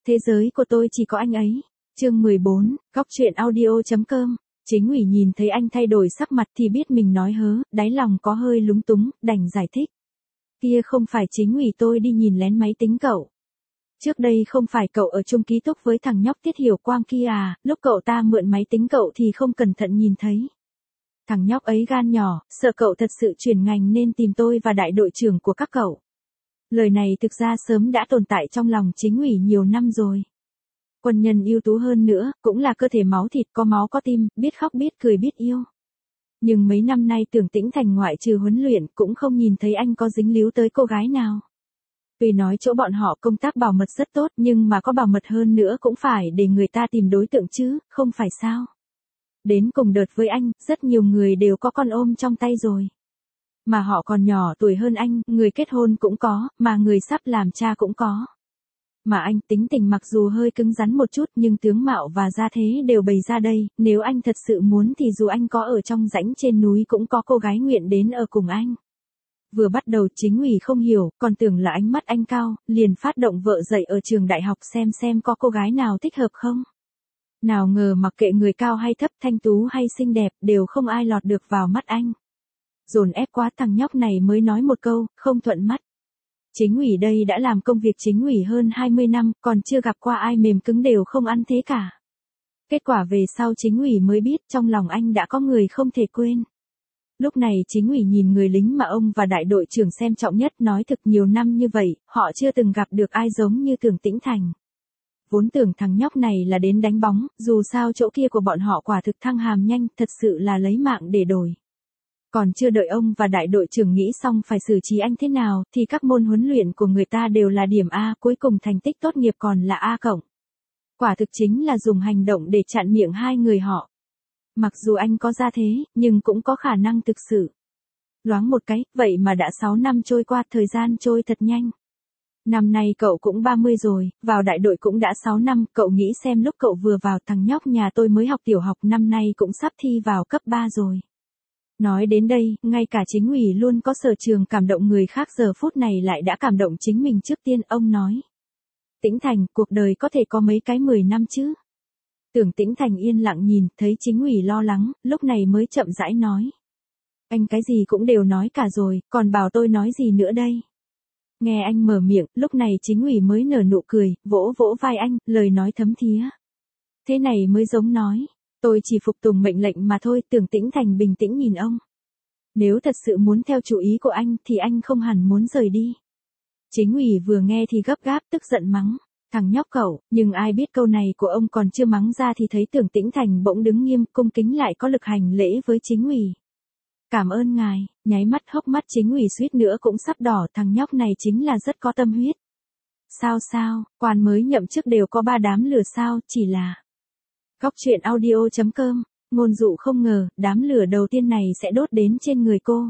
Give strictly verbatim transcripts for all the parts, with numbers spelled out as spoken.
Thế giới của tôi chỉ có anh ấy. Chương mười bốn, Góc truyện audio chấm com. Chính ủy nhìn thấy anh thay đổi sắc mặt thì biết mình nói hớ, đáy lòng có hơi lúng túng, đành giải thích. Kia không phải chính ủy, tôi đi nhìn lén máy tính cậu. Trước đây không phải cậu ở chung ký túc với thằng nhóc Tiết Hiểu Quang kia à, lúc cậu ta mượn máy tính cậu thì không cẩn thận nhìn thấy. Thằng nhóc ấy gan nhỏ, sợ cậu thật sự chuyển ngành nên tìm tôi và đại đội trưởng của các cậu. Lời này thực ra sớm đã tồn tại trong lòng chính ủy nhiều năm rồi. Quân nhân ưu tú hơn nữa, cũng là cơ thể máu thịt, có máu có tim, biết khóc biết cười biết yêu. Nhưng mấy năm nay Tưởng Tĩnh Thành ngoại trừ huấn luyện cũng không nhìn thấy anh có dính líu tới cô gái nào. Tuy nói chỗ bọn họ công tác bảo mật rất tốt nhưng mà có bảo mật hơn nữa cũng phải để người ta tìm đối tượng chứ, không phải sao. Đến cùng đợt với anh, rất nhiều người đều có con ôm trong tay rồi. Mà họ còn nhỏ tuổi hơn anh, người kết hôn cũng có, mà người sắp làm cha cũng có. Mà anh tính tình mặc dù hơi cứng rắn một chút nhưng tướng mạo và gia thế đều bày ra đây, nếu anh thật sự muốn thì dù anh có ở trong rãnh trên núi cũng có cô gái nguyện đến ở cùng anh. Vừa bắt đầu chính ủy không hiểu, còn tưởng là ánh mắt anh cao, liền phát động vợ dạy ở trường đại học xem xem có cô gái nào thích hợp không. Nào ngờ mặc kệ người cao hay thấp, thanh tú hay xinh đẹp, đều không ai lọt được vào mắt anh. Dồn ép quá thằng nhóc này mới nói một câu, không thuận mắt. Chính ủy đây đã làm công việc chính ủy hơn hai mươi năm, còn chưa gặp qua ai mềm cứng đều không ăn thế cả. Kết quả về sau chính ủy mới biết trong lòng anh đã có người không thể quên. Lúc này chính ủy nhìn người lính mà ông và đại đội trưởng xem trọng nhất, nói thực nhiều năm như vậy, họ chưa từng gặp được ai giống như Tưởng Tĩnh Thành. Vốn tưởng thằng nhóc này là đến đánh bóng, dù sao chỗ kia của bọn họ quả thực thăng hàm nhanh, thật sự là lấy mạng để đổi. Còn chưa đợi ông và đại đội trưởng nghĩ xong phải xử trí anh thế nào, thì các môn huấn luyện của người ta đều là điểm A, cuối cùng thành tích tốt nghiệp còn là A cộng. Quả thực chính là dùng hành động để chặn miệng hai người họ. Mặc dù anh có gia thế, nhưng cũng có khả năng thực sự. Loáng một cái, vậy mà đã sáu năm trôi qua, thời gian trôi thật nhanh. Năm nay cậu cũng ba mươi rồi, vào đại đội cũng đã sáu năm, cậu nghĩ xem lúc cậu vừa vào, thằng nhóc nhà tôi mới học tiểu học, năm nay cũng sắp thi vào cấp ba rồi. Nói đến đây, ngay cả chính ủy luôn có sở trường cảm động người khác giờ phút này lại đã cảm động chính mình trước tiên, ông nói. Tĩnh Thành, cuộc đời có thể có mấy cái mười năm chứ? Tưởng Tĩnh Thành yên lặng nhìn, thấy chính ủy lo lắng, lúc này mới chậm rãi nói. Anh cái gì cũng đều nói cả rồi, còn bảo tôi nói gì nữa đây? Nghe anh mở miệng, lúc này chính ủy mới nở nụ cười, vỗ vỗ vai anh, lời nói thấm thía. Thế này mới giống nói. Tôi chỉ phục tùng mệnh lệnh mà thôi. Tưởng Tĩnh Thành bình tĩnh nhìn ông. Nếu thật sự muốn theo chủ ý của anh thì anh không hẳn muốn rời đi. Chính ủy vừa nghe thì gấp gáp tức giận mắng. Thằng nhóc cậu, nhưng ai biết câu này của ông còn chưa mắng ra thì thấy Tưởng Tĩnh Thành bỗng đứng nghiêm, cung kính lại có lực hành lễ với chính ủy. Cảm ơn ngài, nháy mắt hốc mắt chính ủy suýt nữa cũng sắp đỏ, thằng nhóc này chính là rất có tâm huyết. Sao sao, quan mới nhậm chức đều có ba đám lửa sao, chỉ là... Góc truyện audio chấm com, ngôn dụ không ngờ, đám lửa đầu tiên này sẽ đốt đến trên người cô.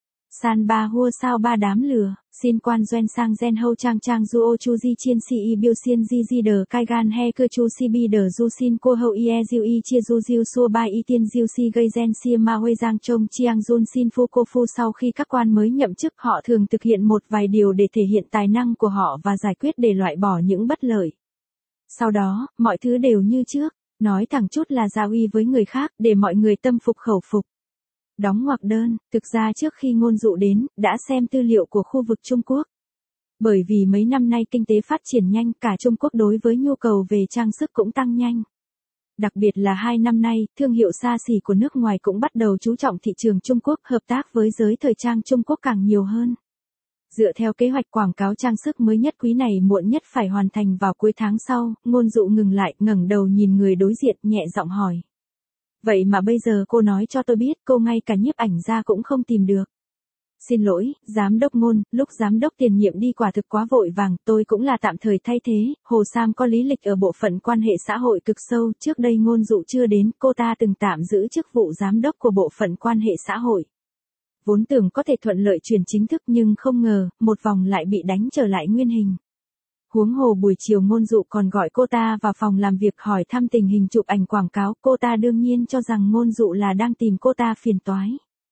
San ba hua sao ba đám lửa, xin quan doanh sang gen hâu trang trang du ô chu di chiên si y biêu xiên di di đờ cai gan he cơ chu si bi đờ du xin cô hậu y e diêu y chia du diêu xua ba y tiên diêu si gây gen sia ma huê giang trông chiang jun xin phu cô phu. Sau khi các quan mới nhậm chức họ thường thực hiện một vài điều để thể hiện tài năng của họ và giải quyết để loại bỏ những bất lợi. Sau đó, mọi thứ đều như trước. Nói thẳng chút là giao uy với người khác, để mọi người tâm phục khẩu phục. Đóng ngoặc đơn, thực ra trước khi ngôn dụ đến, đã xem tư liệu của khu vực Trung Quốc. Bởi vì mấy năm nay kinh tế phát triển nhanh, cả Trung Quốc đối với nhu cầu về trang sức cũng tăng nhanh. Đặc biệt là hai năm nay, thương hiệu xa xỉ của nước ngoài cũng bắt đầu chú trọng thị trường Trung Quốc, hợp tác với giới thời trang Trung Quốc càng nhiều hơn. Dựa theo kế hoạch quảng cáo trang sức mới nhất quý này muộn nhất phải hoàn thành vào cuối tháng sau, ngôn dụ ngừng lại, ngẩng đầu nhìn người đối diện, nhẹ giọng hỏi. Vậy mà bây giờ cô nói cho tôi biết, cô ngay cả nhiếp ảnh gia cũng không tìm được. Xin lỗi, giám đốc Ngôn, lúc giám đốc tiền nhiệm đi quả thực quá vội vàng, tôi cũng là tạm thời thay thế. Hồ Sam có lý lịch ở bộ phận quan hệ xã hội cực sâu, trước đây Ngôn dụ chưa đến, cô ta từng tạm giữ chức vụ giám đốc của bộ phận quan hệ xã hội. Vốn tưởng có thể thuận lợi chuyển chính thức nhưng không ngờ, một vòng lại bị đánh trở lại nguyên hình. Huống hồ buổi chiều Ngôn dụ còn gọi cô ta vào phòng làm việc hỏi thăm tình hình chụp ảnh quảng cáo, cô ta đương nhiên cho rằng Ngôn dụ là đang tìm cô ta phiền toái.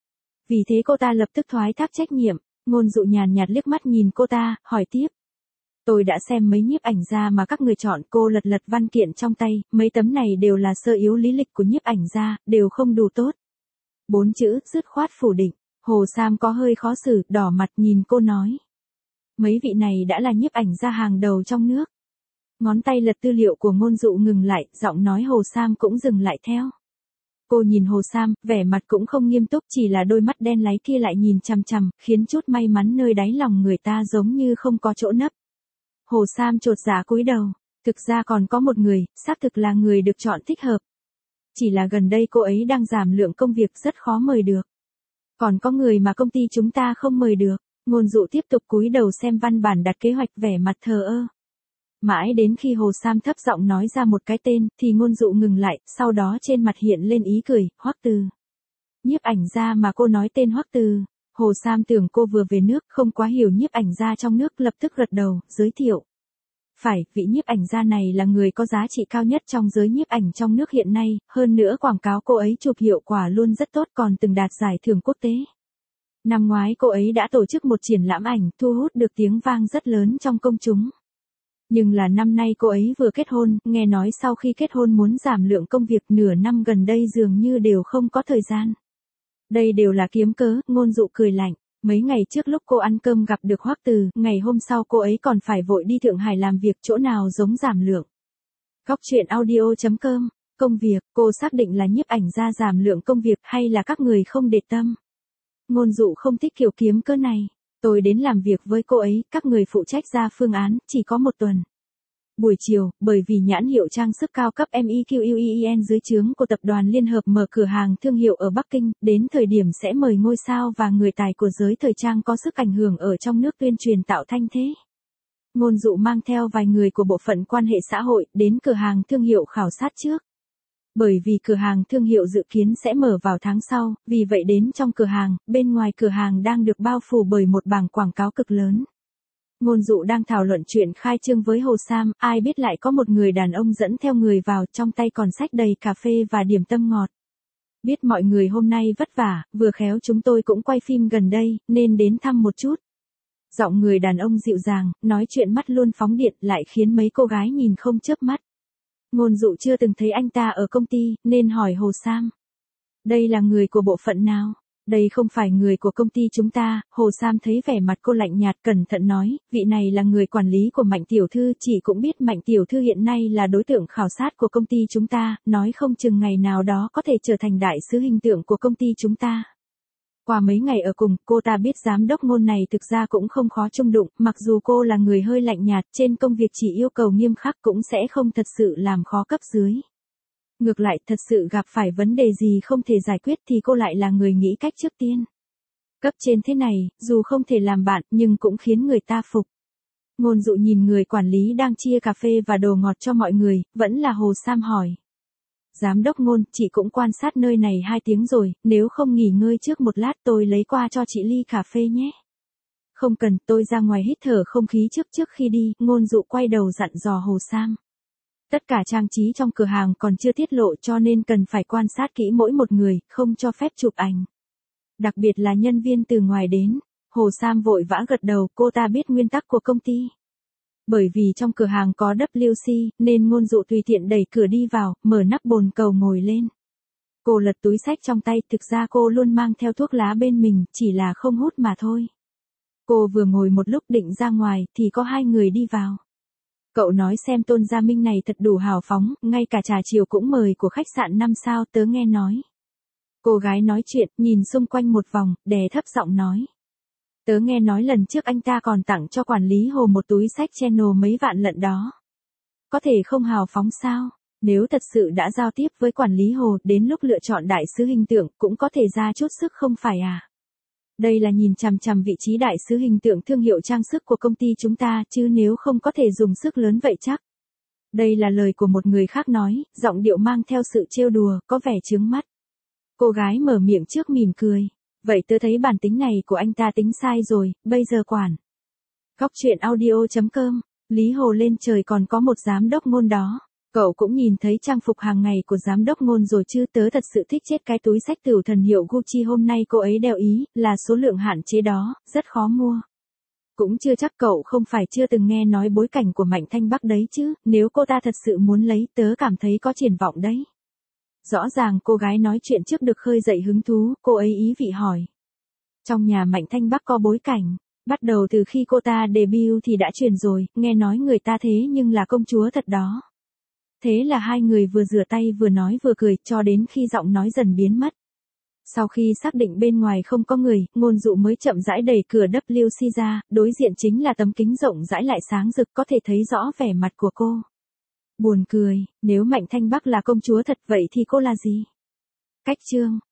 Vì thế cô ta lập tức thoái thác trách nhiệm, Ngôn dụ nhàn nhạt liếc mắt nhìn cô ta, hỏi tiếp. Tôi đã xem mấy nhiếp ảnh gia mà các người chọn, cô lật lật văn kiện trong tay, mấy tấm này đều là sơ yếu lý lịch của nhiếp ảnh gia, đều không đủ tốt. Bốn chữ, dứt khoát phủ định. Hồ Sam có hơi khó xử, đỏ mặt nhìn cô nói. Mấy vị này đã là nhiếp ảnh gia hàng đầu trong nước. Ngón tay lật tư liệu của Ngôn Dụ ngừng lại, giọng nói Hồ Sam cũng dừng lại theo. Cô nhìn Hồ Sam, vẻ mặt cũng không nghiêm túc, chỉ là đôi mắt đen láy kia lại nhìn chằm chằm, khiến chút may mắn nơi đáy lòng người ta giống như không có chỗ nấp. Hồ Sam chột dạ cúi đầu, thực ra còn có một người, xác thực là người được chọn thích hợp. Chỉ là gần đây cô ấy đang giảm lượng công việc rất khó mời được. Còn có người mà công ty chúng ta không mời được. Ngôn Dụ tiếp tục cúi đầu xem văn bản đặt kế hoạch, vẻ mặt thờ ơ. Mãi đến khi Hồ Sam thấp giọng nói ra một cái tên, thì Ngôn Dụ ngừng lại, sau đó trên mặt hiện lên ý cười, Hoắc Từ. Nhiếp ảnh gia mà cô nói tên Hoắc Từ. Hồ Sam tưởng cô vừa về nước, không quá hiểu nhiếp ảnh gia trong nước, lập tức gật đầu, giới thiệu. Phải, vị nhiếp ảnh gia này là người có giá trị cao nhất trong giới nhiếp ảnh trong nước hiện nay, hơn nữa quảng cáo cô ấy chụp hiệu quả luôn rất tốt, còn từng đạt giải thưởng quốc tế. Năm ngoái cô ấy đã tổ chức một triển lãm ảnh, thu hút được tiếng vang rất lớn trong công chúng. Nhưng là năm nay cô ấy vừa kết hôn, nghe nói sau khi kết hôn muốn giảm lượng công việc, nửa năm gần đây dường như đều không có thời gian. Đây đều là kiếm cớ. Ngôn Dụ cười lạnh. Mấy ngày trước lúc cô ăn cơm gặp được Hoắc Từ, ngày hôm sau cô ấy còn phải vội đi Thượng Hải làm việc, chỗ nào giống giảm lượng. Góc truyện audio chấm com. Công việc, cô xác định là nhiếp ảnh gia giảm lượng công việc hay là các người không để tâm? Ngôn Dụ không thích kiểu kiếm cớ này. Tôi đến làm việc với cô ấy, các người phụ trách ra phương án, chỉ có một tuần. Buổi chiều, bởi vì nhãn hiệu trang sức cao cấp em i quy i en dưới trướng của tập đoàn Liên Hợp mở cửa hàng thương hiệu ở Bắc Kinh, đến thời điểm sẽ mời ngôi sao và người tài của giới thời trang có sức ảnh hưởng ở trong nước tuyên truyền tạo thanh thế. Ngôn Dụ mang theo vài người của bộ phận quan hệ xã hội đến cửa hàng thương hiệu khảo sát trước. Bởi vì cửa hàng thương hiệu dự kiến sẽ mở vào tháng sau, vì vậy đến trong cửa hàng, bên ngoài cửa hàng đang được bao phủ bởi một bảng quảng cáo cực lớn. Ngôn Dụ đang thảo luận chuyện khai trương với Hồ Sam, ai biết lại có một người đàn ông dẫn theo người vào, trong tay còn xách đầy cà phê và điểm tâm ngọt. Biết mọi người hôm nay vất vả, vừa khéo chúng tôi cũng quay phim gần đây, nên đến thăm một chút. Giọng người đàn ông dịu dàng, nói chuyện mắt luôn phóng điện, lại khiến mấy cô gái nhìn không chớp mắt. Ngôn Dụ chưa từng thấy anh ta ở công ty, nên hỏi Hồ Sam. Đây là người của bộ phận nào? Đây không phải người của công ty chúng ta. Hồ Sam thấy vẻ mặt cô lạnh nhạt, cẩn thận nói, vị này là người quản lý của Mạnh tiểu thư, chị cũng biết Mạnh tiểu thư hiện nay là đối tượng khảo sát của công ty chúng ta, nói không chừng ngày nào đó có thể trở thành đại sứ hình tượng của công ty chúng ta. Qua mấy ngày ở cùng, cô ta biết giám đốc Ngôn này thực ra cũng không khó chung đụng, mặc dù cô là người hơi lạnh nhạt, trên công việc chỉ yêu cầu nghiêm khắc cũng sẽ không thật sự làm khó cấp dưới. Ngược lại, thật sự gặp phải vấn đề gì không thể giải quyết thì cô lại là người nghĩ cách trước tiên. Cấp trên thế này, dù không thể làm bạn, nhưng cũng khiến người ta phục. Ngôn Dụ nhìn người quản lý đang chia cà phê và đồ ngọt cho mọi người, vẫn là Hồ Sam hỏi. Giám đốc Ngôn, chị cũng quan sát nơi này hai tiếng rồi, nếu không nghỉ ngơi trước một lát tôi lấy qua cho chị ly cà phê nhé. Không cần, tôi ra ngoài hít thở không khí trước trước khi đi. Ngôn Dụ quay đầu dặn dò Hồ Sam. Tất cả trang trí trong cửa hàng còn chưa tiết lộ cho nên cần phải quan sát kỹ mỗi một người, không cho phép chụp ảnh. Đặc biệt là nhân viên từ ngoài đến. Hồ Sam vội vã gật đầu, cô ta biết nguyên tắc của công ty. Bởi vì trong cửa hàng có W C, nên Ngôn Dụ tùy tiện đẩy cửa đi vào, mở nắp bồn cầu ngồi lên. Cô lật túi xách trong tay, thực ra cô luôn mang theo thuốc lá bên mình, chỉ là không hút mà thôi. Cô vừa ngồi một lúc định ra ngoài, thì có hai người đi vào. Cậu nói xem Tôn Gia Minh này thật đủ hào phóng, ngay cả trà chiều cũng mời của khách sạn năm sao, tớ nghe nói. Cô gái nói chuyện, nhìn xung quanh một vòng, đè thấp giọng nói. Tớ nghe nói lần trước anh ta còn tặng cho quản lý Hồ một túi sách channel mấy vạn lận đó. Có thể không hào phóng sao? Nếu thật sự đã giao tiếp với quản lý Hồ, đến lúc lựa chọn đại sứ hình tượng, cũng có thể ra chút sức không phải à? Đây là nhìn chằm chằm vị trí đại sứ hình tượng thương hiệu trang sức của công ty chúng ta, chứ nếu không có thể dùng sức lớn vậy chắc. Đây là lời của một người khác nói, giọng điệu mang theo sự trêu đùa, có vẻ chướng mắt. Cô gái mở miệng trước mỉm cười. Vậy tớ thấy bản tính này của anh ta tính sai rồi, bây giờ quản. Góc truyện audio chấm com. Lý Hồ lên trời, còn có một giám đốc Ngôn đó. Cậu cũng nhìn thấy trang phục hàng ngày của giám đốc Ngôn rồi chứ, tớ thật sự thích chết cái túi xách tửu thần hiệu Gucci hôm nay cô ấy đeo ý, là số lượng hạn chế đó, rất khó mua. Cũng chưa chắc cậu không phải chưa từng nghe nói bối cảnh của Mạnh Thanh Bắc đấy chứ, nếu cô ta thật sự muốn lấy tớ cảm thấy có triển vọng đấy. Rõ ràng cô gái nói chuyện trước được khơi dậy hứng thú, cô ấy ý vị hỏi. Trong nhà Mạnh Thanh Bắc có bối cảnh, bắt đầu từ khi cô ta debut thì đã truyền rồi, nghe nói người ta thế nhưng là công chúa thật đó. Thế là hai người vừa rửa tay vừa nói vừa cười cho đến khi giọng nói dần biến mất. Sau khi xác định bên ngoài không có người, Ngôn Dụ mới chậm rãi đẩy cửa vê kép xê ra, đối diện chính là tấm kính rộng rãi lại sáng rực có thể thấy rõ vẻ mặt của cô. Buồn cười, nếu Mạnh Thanh Bắc là công chúa thật vậy thì cô là gì? Cách chương